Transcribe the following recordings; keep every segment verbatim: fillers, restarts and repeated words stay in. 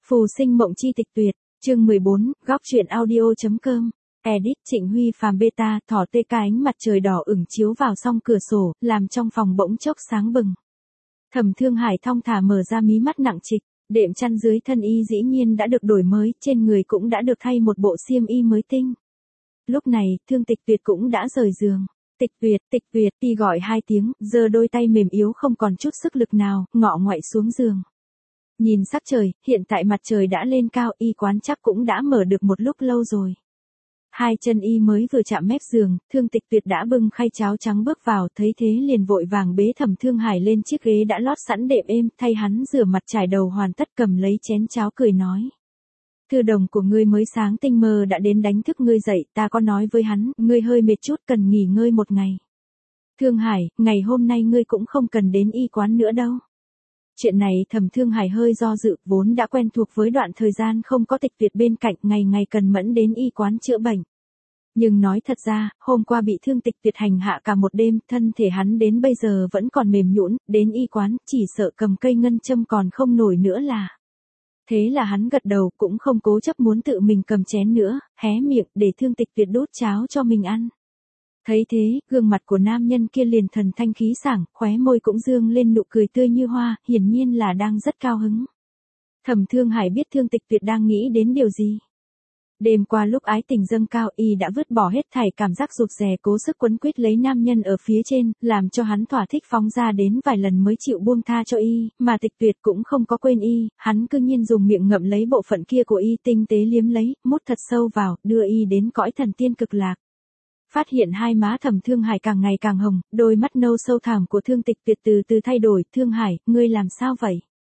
Phù sinh mộng chi tịch tuyệt, chương mười bốn, góc truyện audio.com, edit Trịnh Huy Phàm beta, thỏ tê ca ánh mặt trời đỏ ửng chiếu vào song cửa sổ, làm trong phòng bỗng chốc sáng bừng. Thẩm Thương Hải thong thả mở ra mí mắt nặng trịch, đệm chăn dưới thân y dĩ nhiên đã được đổi mới, trên người cũng đã được thay một bộ xiêm y mới tinh. Lúc này, Thương Tịch Tuyệt cũng đã rời giường. Tịch Tuyệt, Tịch Tuyệt, y gọi hai tiếng, giơ đôi tay mềm yếu không còn chút sức lực nào, ngọ ngoại xuống giường. Nhìn sắc trời, hiện tại mặt trời đã lên cao, y quán chắc cũng đã mở được một lúc lâu rồi. Hai chân y mới vừa chạm mép giường, Thương Tịch Tuyệt đã bưng khay cháo trắng bước vào, thấy thế liền vội vàng bế Thẩm Thương Hải lên chiếc ghế đã lót sẵn đệm êm, thay hắn rửa mặt trải đầu hoàn tất, cầm lấy chén cháo cười nói. Thư đồng của ngươi mới sáng tinh mơ đã đến đánh thức ngươi dậy, ta có nói với hắn, ngươi hơi mệt chút cần nghỉ ngơi một ngày. Thương Hải, ngày hôm nay ngươi cũng không cần đến y quán nữa đâu. Chuyện này Thẩm Thương Hải hơi do dự, vốn đã quen thuộc với đoạn thời gian không có Tịch Tuyệt bên cạnh, ngày ngày cần mẫn đến y quán chữa bệnh. Nhưng nói thật ra, hôm qua bị Thương Tịch Tuyệt hành hạ cả một đêm, thân thể hắn đến bây giờ vẫn còn mềm nhũn, đến y quán, chỉ sợ cầm cây ngân châm còn không nổi nữa là. Thế là hắn gật đầu, cũng không cố chấp muốn tự mình cầm chén nữa, hé miệng để Thương Tịch Tuyệt đút cháo cho mình ăn. Thấy thế, gương mặt của nam nhân kia liền thần thanh khí sảng, khóe môi cũng dương lên nụ cười tươi như hoa, hiển nhiên là đang rất cao hứng. Thẩm Thương Hải biết Thương Tịch Tuyệt đang nghĩ đến điều gì. Đêm qua lúc ái tình dâng cao, y đã vứt bỏ hết thảy cảm giác rụt rè, cố sức quấn quýt lấy nam nhân ở phía trên, làm cho hắn thỏa thích phóng ra đến vài lần mới chịu buông tha cho y, mà Tịch Tuyệt cũng không có quên y, hắn cứ nhiên dùng miệng ngậm lấy bộ phận kia của y, tinh tế liếm lấy, mút thật sâu vào, đưa y đến cõi thần tiên cực lạc. Phát hiện hai má Thẩm Thương Hải càng ngày càng hồng, đôi mắt nâu sâu thẳm của Thương Tịch Tuyệt từ từ thay đổi. Thương Hải, ngươi làm sao vậy?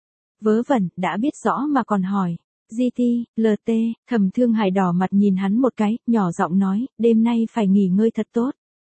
Vớ vẩn, đã biết rõ mà còn hỏi. giê tê, lờ tê, Thẩm Thương Hải đỏ mặt nhìn hắn một cái, nhỏ giọng nói, đêm nay phải nghỉ ngơi thật tốt.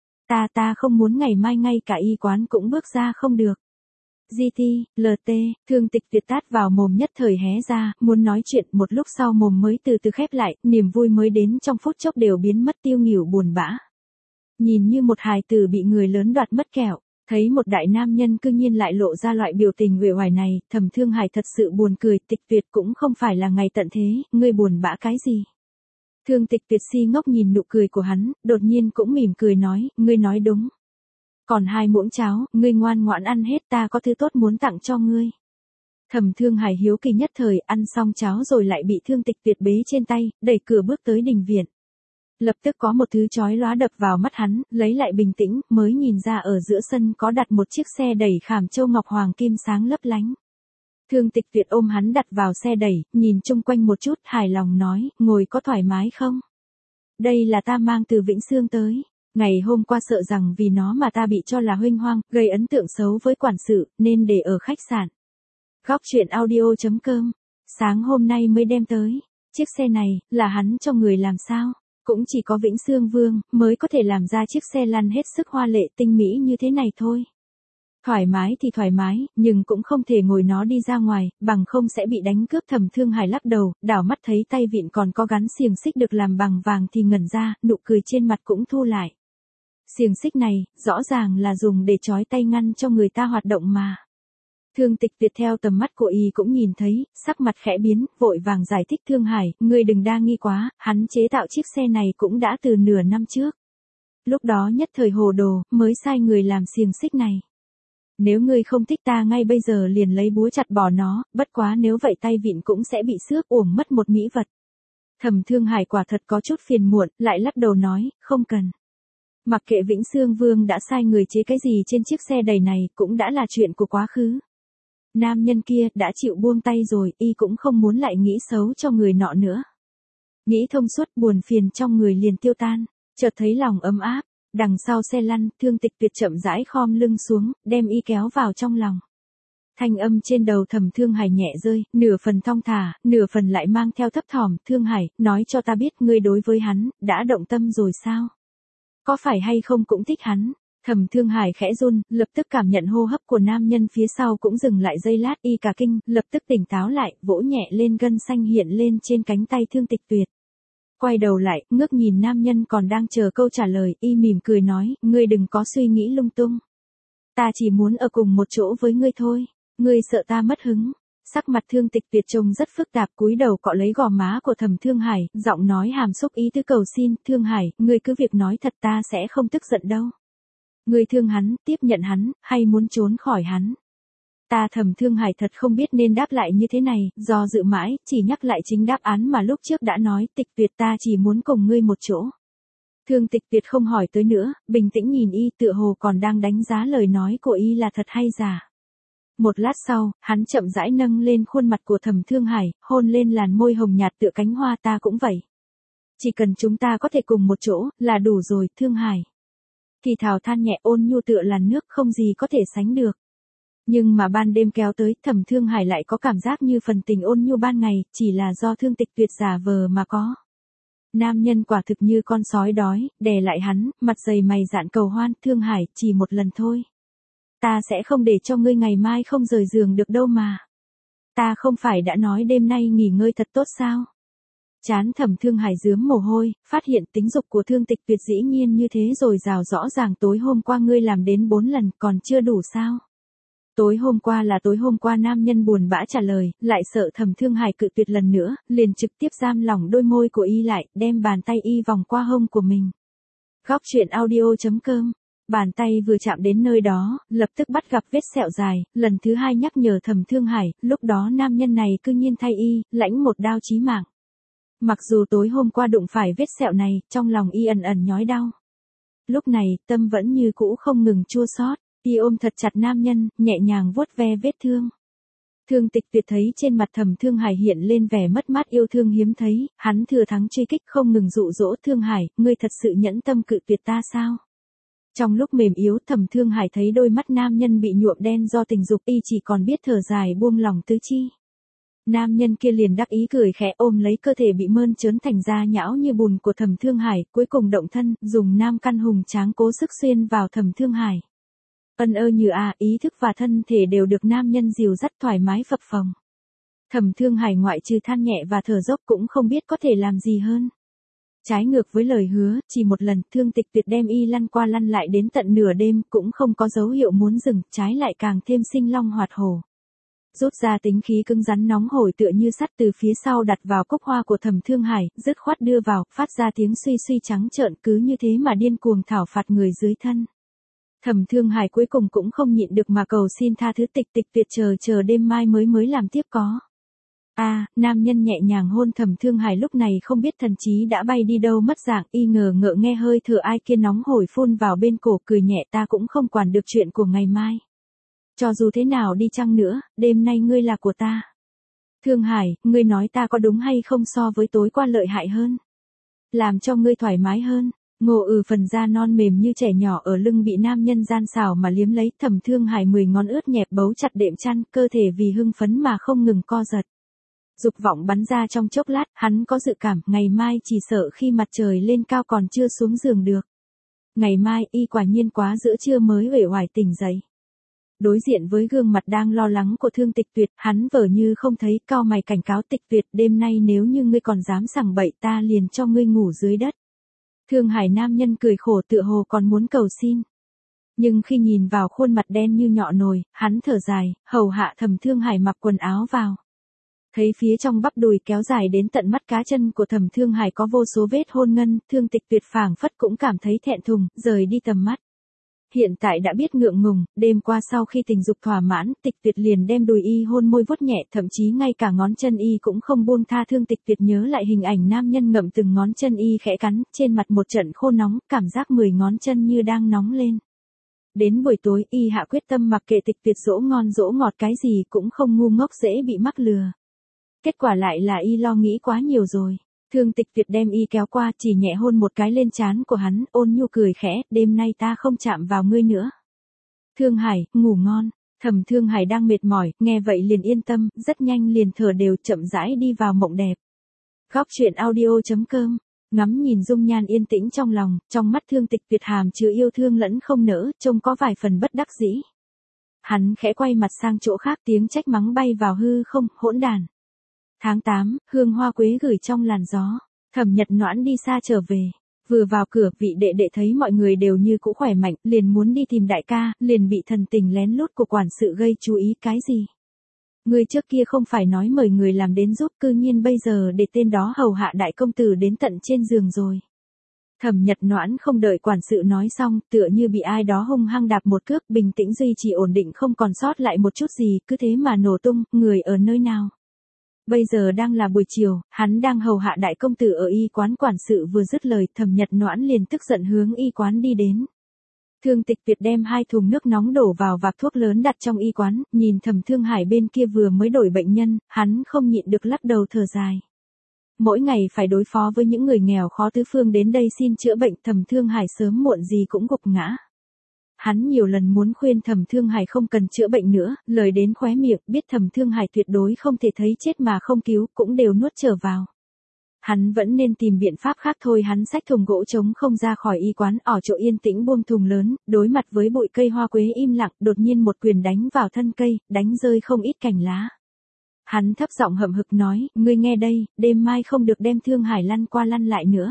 Ta ta không muốn ngày mai ngay cả y quán cũng bước ra không được. giê tê, lờ tê, Thương Tịch Tuyệt tát vào mồm nhất thời hé ra, muốn nói chuyện, một lúc sau mồm mới từ từ khép lại, niềm vui mới đến trong phút chốc đều biến mất, tiêu nghỉu buồn bã. Nhìn như một hài tử bị người lớn đoạt mất kẹo, thấy một đại nam nhân cư nhiên lại lộ ra loại biểu tình uể oải này, Thẩm Thương Hải thật sự buồn cười. Tịch Tuyệt cũng không phải là ngày tận thế, ngươi buồn bã cái gì? Thương Tịch Tuyệt si ngốc nhìn nụ cười của hắn, đột nhiên cũng mỉm cười nói, ngươi nói đúng. Còn hai muỗng cháo, ngươi ngoan ngoãn ăn hết, ta có thứ tốt muốn tặng cho ngươi. Thẩm Thương Hải hiếu kỳ nhất thời, ăn xong cháo rồi lại bị Thương Tịch Tuyệt bế trên tay, đẩy cửa bước tới đình viện. Lập tức có một thứ chói lóa đập vào mắt hắn, lấy lại bình tĩnh, mới nhìn ra ở giữa sân có đặt một chiếc xe đẩy khảm châu ngọc hoàng kim sáng lấp lánh. Thương Tịch Tuyệt ôm hắn đặt vào xe đẩy, nhìn chung quanh một chút, hài lòng nói, ngồi có thoải mái không? Đây là ta mang từ Vĩnh Xương tới. Ngày hôm qua sợ rằng vì nó mà ta bị cho là huênh hoang, gây ấn tượng xấu với quản sự, nên để ở khách sạn. Góc truyện audio.com, sáng hôm nay mới đem tới. Chiếc xe này, là hắn cho người làm sao? Cũng chỉ có Vĩnh Xương Vương, mới có thể làm ra chiếc xe lăn hết sức hoa lệ tinh mỹ như thế này thôi. Thoải mái thì thoải mái, nhưng cũng không thể ngồi nó đi ra ngoài, bằng không sẽ bị đánh cướp. Thẩm Thương Hải lắc đầu, đảo mắt thấy tay vịn còn có gắn xiềng xích được làm bằng vàng thì ngẩn ra, nụ cười trên mặt cũng thu lại. Xiềng xích này, rõ ràng là dùng để trói tay ngăn cho người ta hoạt động mà. Thương Tịch Tuyệt theo tầm mắt của y cũng nhìn thấy, sắc mặt khẽ biến, vội vàng giải thích. Thương Hải, ngươi đừng đa nghi quá, hắn chế tạo chiếc xe này cũng đã từ nửa năm trước. Lúc đó nhất thời hồ đồ, mới sai người làm xiềng xích này. Nếu ngươi không thích ta ngay bây giờ liền lấy búa chặt bỏ nó, bất quá nếu vậy tay vịn cũng sẽ bị xước, uổng mất một mỹ vật. Thẩm Thương Hải quả thật có chút phiền muộn, lại lắc đầu nói, không cần. Mặc kệ Vĩnh Xương Vương đã sai người chế cái gì trên chiếc xe đẩy này, cũng đã là chuyện của quá khứ. Nam nhân kia đã chịu buông tay rồi, y cũng không muốn lại nghĩ xấu cho người nọ nữa. Nghĩ thông suốt, buồn phiền trong người liền tiêu tan, chợt thấy lòng ấm áp. Đằng sau xe lăn, Thương Tịch Tuyệt chậm rãi khom lưng xuống, đem y kéo vào trong lòng. Thanh âm trên đầu Thẩm Thương Hải nhẹ rơi, nửa phần thong thả, nửa phần lại mang theo thấp thỏm. Thương Hải, nói cho ta biết ngươi đối với hắn, đã động tâm rồi sao? Có phải hay không cũng thích hắn? Thẩm Thương Hải khẽ run, lập tức cảm nhận hô hấp của nam nhân phía sau cũng dừng lại giây lát, y cả kinh, lập tức tỉnh táo lại, vỗ nhẹ lên gân xanh hiện lên trên cánh tay Thương Tịch Tuyệt. Quay đầu lại, ngước nhìn nam nhân còn đang chờ câu trả lời, y mỉm cười nói, ngươi đừng có suy nghĩ lung tung. Ta chỉ muốn ở cùng một chỗ với ngươi thôi, ngươi sợ ta mất hứng. Sắc mặt Thương Tịch Tuyệt trông rất phức tạp, cúi đầu cọ lấy gò má của Thẩm Thương Hải, giọng nói hàm xúc ý tứ cầu xin, Thương Hải, ngươi cứ việc nói thật ta sẽ không tức giận đâu. Ngươi thương hắn, tiếp nhận hắn, hay muốn trốn khỏi hắn? Ta Thẩm Thương Hải thật không biết nên đáp lại như thế này, do dự mãi, chỉ nhắc lại chính đáp án mà lúc trước đã nói, Tịch Tuyệt ta chỉ muốn cùng ngươi một chỗ. Thương Tịch Tuyệt không hỏi tới nữa, bình tĩnh nhìn y tựa hồ còn đang đánh giá lời nói của y là thật hay giả. Một lát sau, hắn chậm rãi nâng lên khuôn mặt của Thẩm Thương Hải, hôn lên làn môi hồng nhạt tựa cánh hoa, ta cũng vậy. Chỉ cần chúng ta có thể cùng một chỗ, là đủ rồi, Thương Hải. Thì thào than nhẹ, ôn nhu tựa làn nước, không gì có thể sánh được. Nhưng mà ban đêm kéo tới, Thẩm Thương Hải lại có cảm giác như phần tình ôn nhu ban ngày, chỉ là do Thương Tịch Tuyệt giả vờ mà có. Nam nhân quả thực như con sói đói, đè lại hắn, mặt dày mày dạn cầu hoan, Thương Hải, chỉ một lần thôi. Ta sẽ không để cho ngươi ngày mai không rời giường được đâu mà. Ta không phải đã nói đêm nay nghỉ ngơi thật tốt sao? Chán Thẩm Thương Hải rướm mồ hôi, phát hiện tính dục của Thương Tịch Tuyệt dĩ nhiên như thế rồi rào rõ ràng, tối hôm qua ngươi làm đến bốn lần còn chưa đủ sao? Tối hôm qua là tối hôm qua, nam nhân buồn bã trả lời, lại sợ Thẩm Thương Hải cự tuyệt lần nữa, liền trực tiếp giam lỏng đôi môi của y lại, đem bàn tay y vòng qua hông của mình. Góc truyện audio chấm com. Bàn tay vừa chạm đến nơi đó, lập tức bắt gặp vết sẹo dài, lần thứ hai nhắc nhở Thẩm Thương Hải, lúc đó nam nhân này cư nhiên thay y, lãnh một đao chí mạng. Mặc dù tối hôm qua đụng phải vết sẹo này, trong lòng y ẩn ẩn nhói đau. Lúc này, tâm vẫn như cũ không ngừng chua xót. Y ôm thật chặt nam nhân, nhẹ nhàng vuốt ve vết thương. Thương Tịch Tuyệt thấy trên mặt Thẩm Thương Hải hiện lên vẻ mất mát yêu thương hiếm thấy, hắn thừa thắng truy kích không ngừng dụ dỗ, Thương Hải, ngươi thật sự nhẫn tâm cự tuyệt ta sao? Trong lúc mềm yếu, Thẩm Thương Hải thấy đôi mắt nam nhân bị nhuộm đen do tình dục, y chỉ còn biết thở dài buông lòng tứ chi. Nam nhân kia liền đắc ý cười khẽ, ôm lấy cơ thể bị mơn trớn thành da nhão như bùn của Thẩm Thương Hải, cuối cùng động thân, dùng nam căn hùng tráng cố sức xuyên vào Thẩm Thương Hải. Ân ơ như à, ý thức và thân thể đều được nam nhân dìu dắt thoải mái phập phồng. Thẩm Thương Hải ngoại trừ than nhẹ và thở dốc cũng không biết có thể làm gì hơn. Trái ngược với lời hứa, chỉ một lần, Thương Tịch Tuyệt đem y lăn qua lăn lại đến tận nửa đêm, cũng không có dấu hiệu muốn dừng, trái lại càng thêm sinh long hoạt hổ. Rút ra tính khí cứng rắn nóng hổi tựa như sắt từ phía sau đặt vào cúc hoa của Thẩm Thương Hải, dứt khoát đưa vào, phát ra tiếng suy suy trắng trợn, cứ như thế mà điên cuồng thảo phạt người dưới thân. Thẩm Thương Hải cuối cùng cũng không nhịn được mà cầu xin tha thứ, Tịch Tịch Tuyệt chờ chờ đêm mai mới mới làm tiếp có. A, à, nam nhân nhẹ nhàng hôn Thẩm Thương Hải, lúc này không biết thần trí đã bay đi đâu mất dạng, y ngờ ngợ nghe hơi thở ai kia nóng hổi phun vào bên cổ, cười nhẹ, ta cũng không quản được chuyện của ngày mai. Cho dù thế nào đi chăng nữa, đêm nay ngươi là của ta. Thương Hải, ngươi nói ta có đúng hay không so với tối qua lợi hại hơn? Làm cho ngươi thoải mái hơn. Ngô ừ phần da non mềm như trẻ nhỏ ở lưng bị nam nhân gian xảo mà liếm lấy, Thẩm Thương Hải mười ngón ướt nhẹp bấu chặt đệm chăn, cơ thể vì hưng phấn mà không ngừng co giật. Dục vọng bắn ra trong chốc lát, hắn có dự cảm, ngày mai chỉ sợ khi mặt trời lên cao còn chưa xuống giường được. Ngày mai, y quả nhiên quá giữa trưa mới uể oải tỉnh dậy. Đối diện với gương mặt đang lo lắng của Thương Tịch Tuyệt, hắn vờ như không thấy, cau mày cảnh cáo, Tịch Tuyệt, đêm nay nếu như ngươi còn dám sằng bậy ta liền cho ngươi ngủ dưới đất. Thương Hải nam nhân cười khổ tựa hồ còn muốn cầu xin. Nhưng khi nhìn vào khuôn mặt đen như nhọ nồi, hắn thở dài, hầu hạ Thẩm Thương Hải mặc quần áo vào. Thấy phía trong bắp đùi kéo dài đến tận mắt cá chân của Thẩm Thương Hải có vô số vết hôn ngân, Thương Tịch Tuyệt phảng phất cũng cảm thấy thẹn thùng, rời đi tầm mắt. Hiện tại đã biết ngượng ngùng, đêm qua sau khi tình dục thỏa mãn, Tịch Tuyệt liền đem đùi y hôn môi vuốt nhẹ, thậm chí ngay cả ngón chân y cũng không buông tha. Thương Tịch Tuyệt nhớ lại hình ảnh nam nhân ngậm từng ngón chân y khẽ cắn, trên mặt một trận khô nóng, cảm giác mười ngón chân như đang nóng lên. Đến buổi tối, y hạ quyết tâm mặc kệ Tịch Tuyệt dỗ ngon dỗ ngọt cái gì cũng không ngu ngốc dễ bị mắc lừa. Kết quả lại là y lo nghĩ quá nhiều rồi. Thương Tịch Tuyệt đem y kéo qua, chỉ nhẹ hôn một cái lên trán của hắn, ôn nhu cười khẽ, đêm nay ta không chạm vào ngươi nữa. Thương Hải, ngủ ngon. Thẩm Thương Hải đang mệt mỏi, nghe vậy liền yên tâm, rất nhanh liền thở đều, chậm rãi đi vào mộng đẹp. Góc truyện audio chấm com. Ngắm nhìn dung nhan yên tĩnh trong lòng, trong mắt Thương Tịch Tuyệt hàm chứa yêu thương lẫn không nỡ, trông có vài phần bất đắc dĩ. Hắn khẽ quay mặt sang chỗ khác, tiếng trách mắng bay vào hư không, hỗn đàn. Tháng tám, hương hoa quế gửi trong làn gió. Thẩm Nhật Noãn đi xa trở về. Vừa vào cửa, vị đệ đệ thấy mọi người đều như cũ khỏe mạnh, liền muốn đi tìm đại ca, liền bị thần tình lén lút của quản sự gây chú ý. Cái gì? Ngươi trước kia không phải nói mời người làm đến giúp, cư nhiên bây giờ để tên đó hầu hạ đại công tử đến tận trên giường rồi. Thẩm Nhật Noãn không đợi quản sự nói xong, tựa như bị ai đó hung hăng đạp một cước, bình tĩnh duy trì ổn định không còn sót lại một chút gì, cứ thế mà nổ tung, người ở nơi nào. Bây giờ đang là buổi chiều, hắn đang hầu hạ đại công tử ở y quán, quản sự vừa dứt lời, Thẩm Nhật Noãn liền tức giận hướng y quán đi đến. Thương Tịch Tuyệt đem hai thùng nước nóng đổ vào vạc thuốc lớn đặt trong y quán, nhìn Thẩm Thương Hải bên kia vừa mới đổi bệnh nhân, hắn không nhịn được lắc đầu thở dài. Mỗi ngày phải đối phó với những người nghèo khó tứ phương đến đây xin chữa bệnh, Thẩm Thương Hải sớm muộn gì cũng gục ngã. Hắn nhiều lần muốn khuyên Thẩm Thương Hải không cần chữa bệnh nữa, lời đến khóe miệng, biết Thẩm Thương Hải tuyệt đối không thể thấy chết mà không cứu, cũng đều nuốt trở vào. Hắn vẫn nên tìm biện pháp khác thôi. Hắn xách thùng gỗ trống không ra khỏi y quán, ở chỗ yên tĩnh buông thùng lớn, đối mặt với bụi cây hoa quế im lặng, đột nhiên một quyền đánh vào thân cây, đánh rơi không ít cành lá. Hắn thấp giọng hậm hực nói, ngươi nghe đây, đêm mai không được đem Thương Hải lăn qua lăn lại nữa.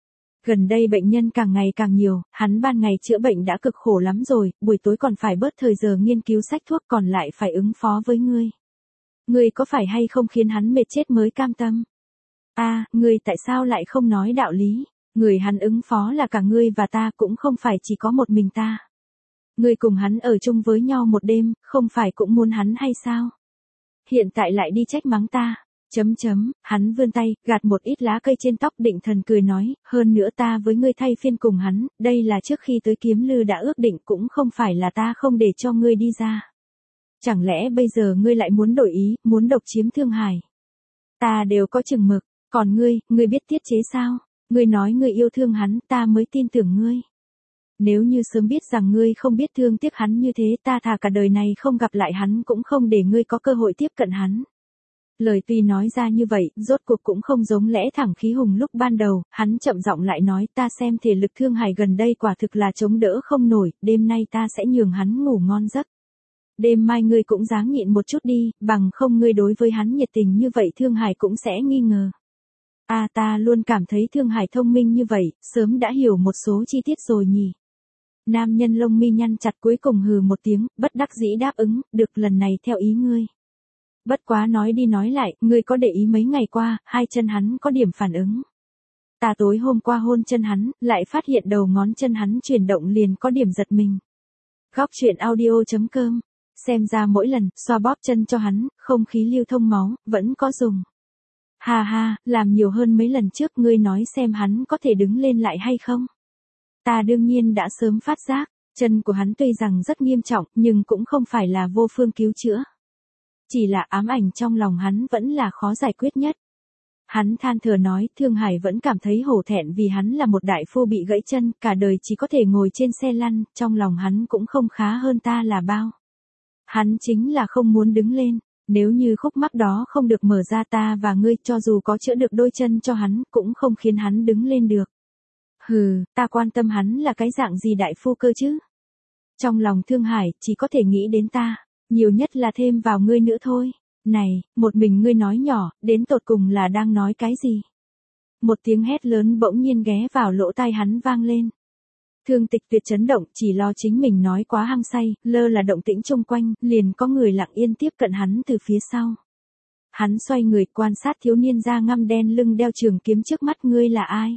Gần đây bệnh nhân càng ngày càng nhiều, hắn ban ngày chữa bệnh đã cực khổ lắm rồi, buổi tối còn phải bớt thời giờ nghiên cứu sách thuốc, còn lại phải ứng phó với ngươi. Ngươi có phải hay không khiến hắn mệt chết mới cam tâm? A, à, ngươi tại sao lại không nói đạo lý? Người hắn ứng phó là cả ngươi và ta, cũng không phải chỉ có một mình ta. Ngươi cùng hắn ở chung với nhau một đêm, không phải cũng muốn hắn hay sao? Hiện tại lại đi trách mắng ta. Chấm chấm, hắn vươn tay, gạt một ít lá cây trên tóc, định thần cười nói, hơn nữa ta với ngươi thay phiên cùng hắn, đây là trước khi tới Kiếm Lư đã ước định, cũng không phải là ta không để cho ngươi đi ra. Chẳng lẽ bây giờ ngươi lại muốn đổi ý, muốn độc chiếm Thương Hải? Ta đều có chừng mực, còn ngươi, ngươi biết tiết chế sao? Ngươi nói ngươi yêu thương hắn, ta mới tin tưởng ngươi. Nếu như sớm biết rằng ngươi không biết thương tiếc hắn như thế, ta thà cả đời này không gặp lại hắn cũng không để ngươi có cơ hội tiếp cận hắn. Lời tuy nói ra như vậy, rốt cuộc cũng không giống lẽ thẳng khí hùng lúc ban đầu, hắn chậm giọng lại nói, ta xem thể lực Thương Hải gần đây quả thực là chống đỡ không nổi, đêm nay ta sẽ nhường hắn ngủ ngon giấc. Đêm mai ngươi cũng ráng nhịn một chút đi, bằng không ngươi đối với hắn nhiệt tình như vậy Thương Hải cũng sẽ nghi ngờ. A à, ta luôn cảm thấy Thương Hải thông minh như vậy, sớm đã hiểu một số chi tiết rồi nhỉ. Nam nhân lông mi nhăn chặt cuối cùng hừ một tiếng, bất đắc dĩ đáp ứng, được lần này theo ý ngươi. Bất quá nói đi nói lại, ngươi có để ý mấy ngày qua, hai chân hắn có điểm phản ứng. Ta tối hôm qua hôn chân hắn, lại phát hiện đầu ngón chân hắn chuyển động liền có điểm giật mình. Góc truyện audio chấm com, xem ra mỗi lần, xoa bóp chân cho hắn, không khí lưu thông máu, vẫn có dùng. Ha ha, làm nhiều hơn mấy lần trước, ngươi nói xem hắn có thể đứng lên lại hay không? Ta đương nhiên đã sớm phát giác, chân của hắn tuy rằng rất nghiêm trọng, nhưng cũng không phải là vô phương cứu chữa. Chỉ là ám ảnh trong lòng hắn vẫn là khó giải quyết nhất. Hắn than thở nói, Thương Hải vẫn cảm thấy hổ thẹn vì hắn là một đại phu bị gãy chân, cả đời chỉ có thể ngồi trên xe lăn, trong lòng hắn cũng không khá hơn ta là bao. Hắn chính là không muốn đứng lên, nếu như khúc mắc đó không được mở ra, ta và ngươi cho dù có chữa được đôi chân cho hắn, cũng không khiến hắn đứng lên được. Hừ, ta quan tâm hắn là cái dạng gì đại phu cơ chứ? Trong lòng Thương Hải, chỉ có thể nghĩ đến ta, nhiều nhất là thêm vào ngươi nữa thôi. Này, một mình ngươi nói nhỏ, đến tột cùng là đang nói cái gì? Một tiếng hét lớn bỗng nhiên ghé vào lỗ tai hắn vang lên. Thương Tịch Tuyệt chấn động, chỉ lo chính mình nói quá hăng say, lơ là động tĩnh xung quanh, liền có người lặng yên tiếp cận hắn từ phía sau. Hắn xoay người quan sát thiếu niên da ngăm đen lưng đeo trường kiếm trước mắt, ngươi là ai?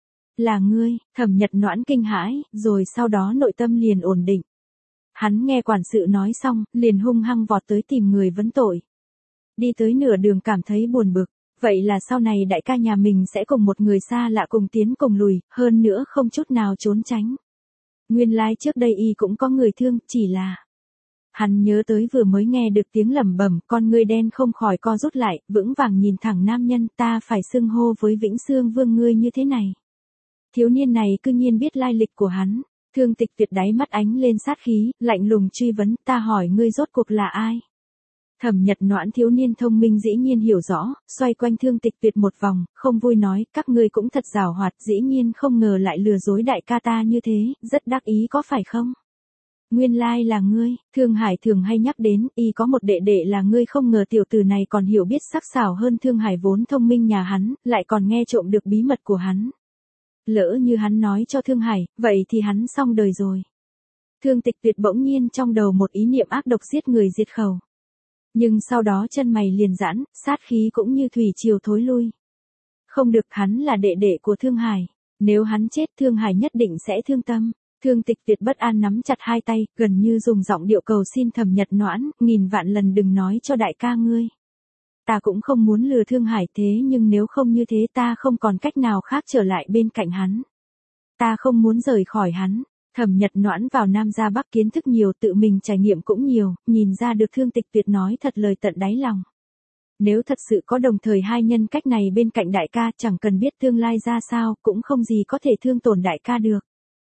Là ngươi, Thẩm Nhật Noãn kinh hãi, rồi sau đó nội tâm liền ổn định. Hắn nghe quản sự nói xong, liền hung hăng vọt tới tìm người vấn tội. Đi tới nửa đường cảm thấy buồn bực, vậy là sau này đại ca nhà mình sẽ cùng một người xa lạ cùng tiến cùng lùi, hơn nữa không chút nào trốn tránh. Nguyên lai like trước đây y cũng có người thương, chỉ là... Hắn nhớ tới vừa mới nghe được tiếng lẩm bẩm, con ngươi đen không khỏi co rút lại, vững vàng nhìn thẳng nam nhân, ta phải xưng hô với Vĩnh Xương Vương ngươi như thế này. Thiếu niên này cư nhiên biết lai lịch của hắn. Thương Tịch Tuyệt đáy mắt ánh lên sát khí, lạnh lùng truy vấn, ta hỏi ngươi rốt cuộc là ai? Thẩm Nhật Noãn thiếu niên thông minh dĩ nhiên hiểu rõ, xoay quanh Thương Tịch Tuyệt một vòng, không vui nói, các ngươi cũng thật giàu hoạt, dĩ nhiên không ngờ lại lừa dối đại ca ta như thế, rất đắc ý có phải không? Nguyên lai là ngươi, Thương Hải thường hay nhắc đến, y có một đệ đệ là ngươi, không ngờ tiểu tử này còn hiểu biết sắc sảo hơn Thương Hải vốn thông minh nhà hắn, lại còn nghe trộm được bí mật của hắn. Lỡ như hắn nói cho Thương Hải, vậy thì hắn xong đời rồi. Thương Tịch Tuyệt bỗng nhiên trong đầu một ý niệm ác độc giết người diệt khẩu. Nhưng sau đó chân mày liền giãn, sát khí cũng như thủy triều thối lui. Không được, hắn là đệ đệ của Thương Hải. Nếu hắn chết Thương Hải nhất định sẽ thương tâm. Thương Tịch Tuyệt bất an nắm chặt hai tay, gần như dùng giọng điệu cầu xin Thẩm Nhật Noãn, nghìn vạn lần đừng nói cho đại ca ngươi. Ta cũng không muốn lừa Thương Hải thế nhưng nếu không như thế ta không còn cách nào khác trở lại bên cạnh hắn. Ta không muốn rời khỏi hắn. Thẩm Nhật Noãn vào Nam ra Bắc kiến thức nhiều, tự mình trải nghiệm cũng nhiều, nhìn ra được Thương Tịch Tuyệt nói thật lời tận đáy lòng. Nếu thật sự có đồng thời hai nhân cách này bên cạnh đại ca, chẳng cần biết tương lai ra sao, cũng không gì có thể thương tổn đại ca được.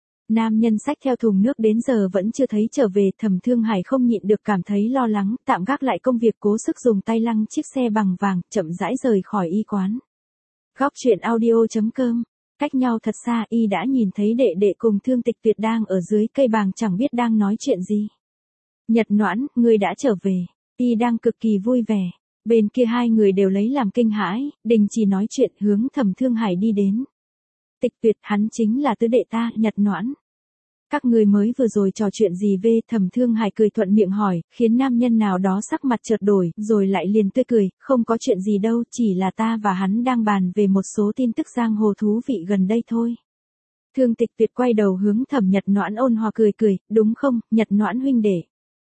Nam nhân xách theo thùng nước đến giờ vẫn chưa thấy trở về, Thẩm Thương Hải không nhịn được cảm thấy lo lắng, tạm gác lại công việc cố sức dùng tay lăng chiếc xe bằng vàng, chậm rãi rời khỏi y quán. Góc truyện audio chấm com. Cách nhau thật xa, y đã nhìn thấy đệ đệ cùng Thương Tịch Tuyệt đang ở dưới cây bàng chẳng biết đang nói chuyện gì. Nhật Noãn, ngươi đã trở về. Y đang cực kỳ vui vẻ. Bên kia hai người đều lấy làm kinh hãi, đình chỉ nói chuyện hướng Thẩm Thương Hải đi đến. Tịch Tuyệt, hắn chính là tứ đệ ta, Nhật Noãn. Các người mới vừa rồi trò chuyện gì về? Thẩm Thương Hải cười thuận miệng hỏi, khiến nam nhân nào đó sắc mặt chợt đổi, rồi lại liền tươi cười, không có chuyện gì đâu, chỉ là ta và hắn đang bàn về một số tin tức giang hồ thú vị gần đây thôi. Thương Tịch Tuyệt quay đầu hướng Thẩm Nhật Noãn ôn hòa cười cười, đúng không, Nhật Noãn huynh đệ.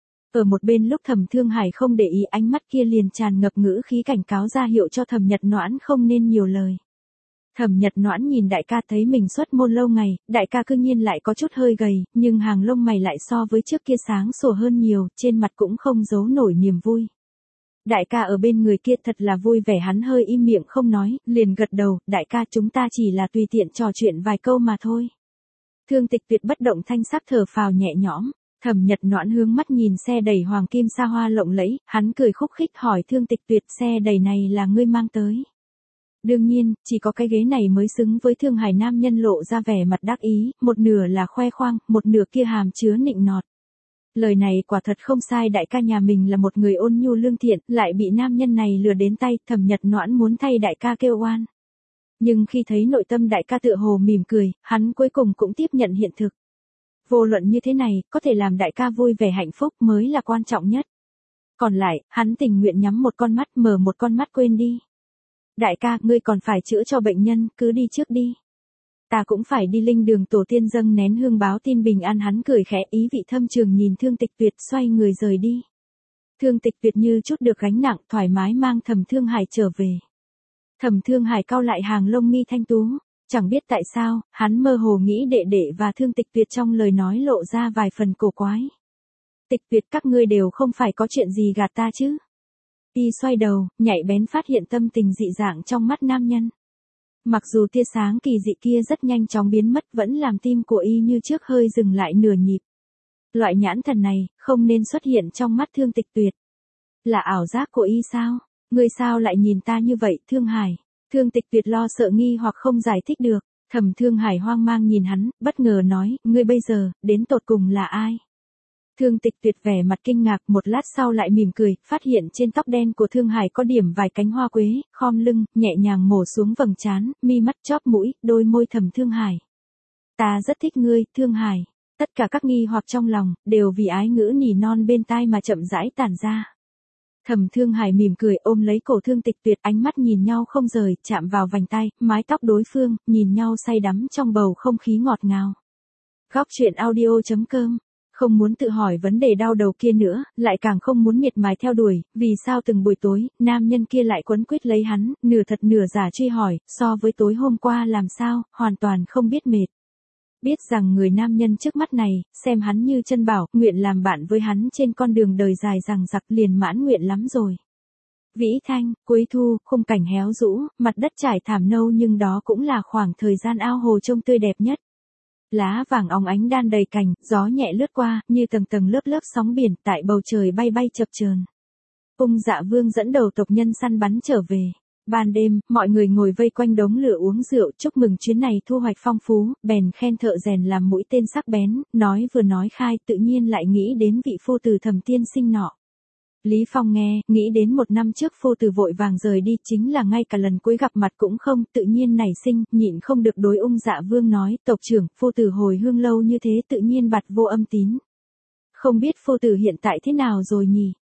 Ở một bên lúc Thẩm Thương Hải không để ý, ánh mắt kia liền tràn ngập ngữ khí cảnh cáo ra hiệu cho Thẩm Nhật Noãn không nên nhiều lời. Thẩm Nhật Noãn nhìn đại ca thấy mình xuất môn lâu ngày, đại ca cư nhiên lại có chút hơi gầy, nhưng hàng lông mày lại so với trước kia sáng sủa hơn nhiều, trên mặt cũng không giấu nổi niềm vui. Đại ca ở bên người kia thật là vui vẻ, hắn hơi im miệng không nói, liền gật đầu, đại ca chúng ta chỉ là tùy tiện trò chuyện vài câu mà thôi. Thương Tịch Tuyệt bất động thanh sắc thở phào nhẹ nhõm. Thẩm Nhật Noãn hướng mắt nhìn xe đầy hoàng kim sa hoa lộng lẫy, hắn cười khúc khích hỏi Thương Tịch Tuyệt, xe đầy này là ngươi mang tới. Đương nhiên, chỉ có cái ghế này mới xứng với Thương Hải. Nam nhân lộ ra vẻ mặt đắc ý, một nửa là khoe khoang, một nửa kia hàm chứa nịnh nọt. Lời này quả thật không sai, đại ca nhà mình là một người ôn nhu lương thiện, lại bị nam nhân này lừa đến tay, Thẩm Nhật Noãn muốn thay đại ca kêu oan. Nhưng khi thấy nội tâm đại ca tựa hồ mỉm cười, hắn cuối cùng cũng tiếp nhận hiện thực. Vô luận như thế này, có thể làm đại ca vui vẻ hạnh phúc mới là quan trọng nhất. Còn lại, hắn tình nguyện nhắm một con mắt mở một con mắt quên đi. Đại ca, ngươi còn phải chữa cho bệnh nhân, cứ đi trước đi. Ta cũng phải đi linh đường tổ tiên dâng nén hương báo tin bình an. Hắn cười khẽ, ý vị thâm trường nhìn Thương Tịch Tuyệt, xoay người rời đi. Thương Tịch Tuyệt như chút được gánh nặng, thoải mái mang Thẩm Thương Hải trở về. Thẩm Thương Hải cau lại hàng lông mi thanh tú. Chẳng biết tại sao, hắn mơ hồ nghĩ đệ đệ và Thương Tịch Tuyệt trong lời nói lộ ra vài phần cổ quái. Tịch Tuyệt, các ngươi đều không phải có chuyện gì gạt ta chứ? Y xoay đầu, nhạy bén phát hiện tâm tình dị dạng trong mắt nam nhân. Mặc dù tia sáng kỳ dị kia rất nhanh chóng biến mất, vẫn làm tim của Y như trước hơi dừng lại nửa nhịp. Loại nhãn thần này, không nên xuất hiện trong mắt Thương Tịch Tuyệt. Là ảo giác của Y sao? Ngươi sao lại nhìn ta như vậy, Thương Hải? Thương Tịch Tuyệt lo sợ nghi hoặc không giải thích được. Thẩm Thương Hải hoang mang nhìn hắn, bất ngờ nói, ngươi bây giờ, đến tột cùng là ai? Thương Tịch Tuyệt vẻ mặt kinh ngạc, một lát sau lại mỉm cười, phát hiện trên tóc đen của Thương Hải có điểm vài cánh hoa quế, khom lưng, nhẹ nhàng mổ xuống vầng trán, mi mắt chóp mũi, đôi môi Thẩm Thương Hải. Ta rất thích ngươi, Thương Hải. Tất cả các nghi hoặc trong lòng, đều vì ái ngữ nỉ non bên tai mà chậm rãi tản ra. Thẩm Thương Hải mỉm cười ôm lấy cổ Thương Tịch Tuyệt, ánh mắt nhìn nhau không rời, chạm vào vành tai, mái tóc đối phương, nhìn nhau say đắm trong bầu không khí ngọt ngào. Góc truyện audio chấm com. Không muốn tự hỏi vấn đề đau đầu kia nữa, lại càng không muốn miệt mài theo đuổi, vì sao từng buổi tối, nam nhân kia lại quấn quýt lấy hắn, nửa thật nửa giả truy hỏi, so với tối hôm qua làm sao, hoàn toàn không biết mệt. Biết rằng người nam nhân trước mắt này, xem hắn như chân bảo, nguyện làm bạn với hắn trên con đường đời dài dằng dặc, liền mãn nguyện lắm rồi. Vĩ Thanh, cuối thu, khung cảnh héo rũ, mặt đất trải thảm nâu, nhưng đó cũng là khoảng thời gian ao hồ trông tươi đẹp nhất. Lá vàng óng ánh đan đầy cành, gió nhẹ lướt qua, như tầng tầng lớp lớp sóng biển, tại bầu trời bay bay chập chờn. Ung Dạ Vương dẫn đầu tộc nhân săn bắn trở về. Ban đêm, mọi người ngồi vây quanh đống lửa uống rượu, chúc mừng chuyến này thu hoạch phong phú, bèn khen thợ rèn làm mũi tên sắc bén, nói vừa nói khai, tự nhiên lại nghĩ đến vị phu tử Thẩm tiên sinh nọ. Lý Phong nghe, nghĩ đến một năm trước phu tử vội vàng rời đi, chính là ngay cả lần cuối gặp mặt cũng không, tự nhiên nảy sinh, nhịn không được đối Ung Dạ Vương nói, tộc trưởng, phu tử hồi hương lâu như thế tự nhiên bặt vô âm tín. Không biết phu tử hiện tại thế nào rồi nhỉ?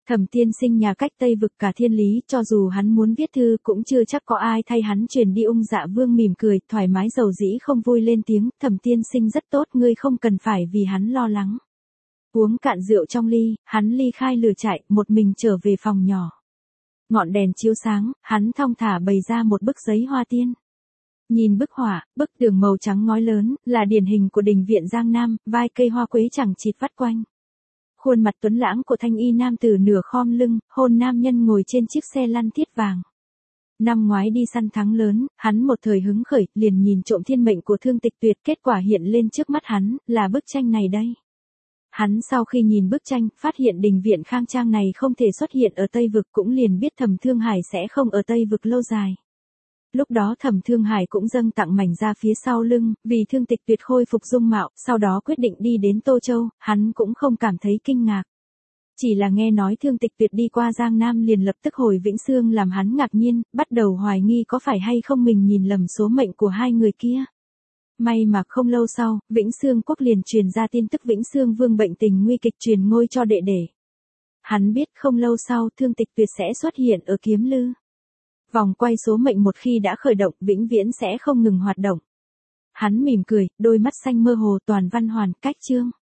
Thẩm Tiên Sinh nhà cách Tây vực cả thiên lý, cho dù hắn muốn viết thư cũng chưa chắc có ai thay hắn truyền đi. Ung Dạ Vương mỉm cười, thoải mái dầu dĩ không vui lên tiếng, Thẩm Tiên Sinh rất tốt, ngươi không cần phải vì hắn lo lắng. Uống cạn rượu trong ly, hắn ly khai lửa trại, một mình trở về phòng nhỏ. Ngọn đèn chiếu sáng, hắn thong thả bày ra một bức giấy hoa tiên. Nhìn bức họa, bức tường màu trắng ngói lớn, là điển hình của đình viện Giang Nam, vai cây hoa quế chẳng chịt vắt quanh. Khuôn mặt tuấn lãng của thanh y nam tử nửa khom lưng, hôn nam nhân ngồi trên chiếc xe lăn thiết vàng. Năm ngoái đi săn thắng lớn, hắn một thời hứng khởi, liền nhìn trộm thiên mệnh của Thương Tịch Tuyệt, kết quả hiện lên trước mắt hắn, là bức tranh này đây. Hắn sau khi nhìn bức tranh, phát hiện đình viện khang trang này không thể xuất hiện ở Tây Vực, cũng liền biết Thẩm Thương Hải sẽ không ở Tây Vực lâu dài. Lúc đó Thẩm Thương Hải cũng dâng tặng mảnh ra phía sau lưng, vì Thương Tịch Tuyệt khôi phục dung mạo, sau đó quyết định đi đến Tô Châu, hắn cũng không cảm thấy kinh ngạc. Chỉ là nghe nói Thương Tịch Tuyệt đi qua Giang Nam liền lập tức hồi Vĩnh Xương làm hắn ngạc nhiên, bắt đầu hoài nghi có phải hay không mình nhìn lầm số mệnh của hai người kia. May mà không lâu sau, Vĩnh Xương quốc liền truyền ra tin tức Vĩnh Xương Vương bệnh tình nguy kịch, truyền ngôi cho đệ đệ. Hắn biết không lâu sau Thương Tịch Tuyệt sẽ xuất hiện ở Kiếm Lư. Vòng quay số mệnh một khi đã khởi động, vĩnh viễn sẽ không ngừng hoạt động. Hắn mỉm cười, đôi mắt xanh mơ hồ, toàn văn hoàn, cách chương.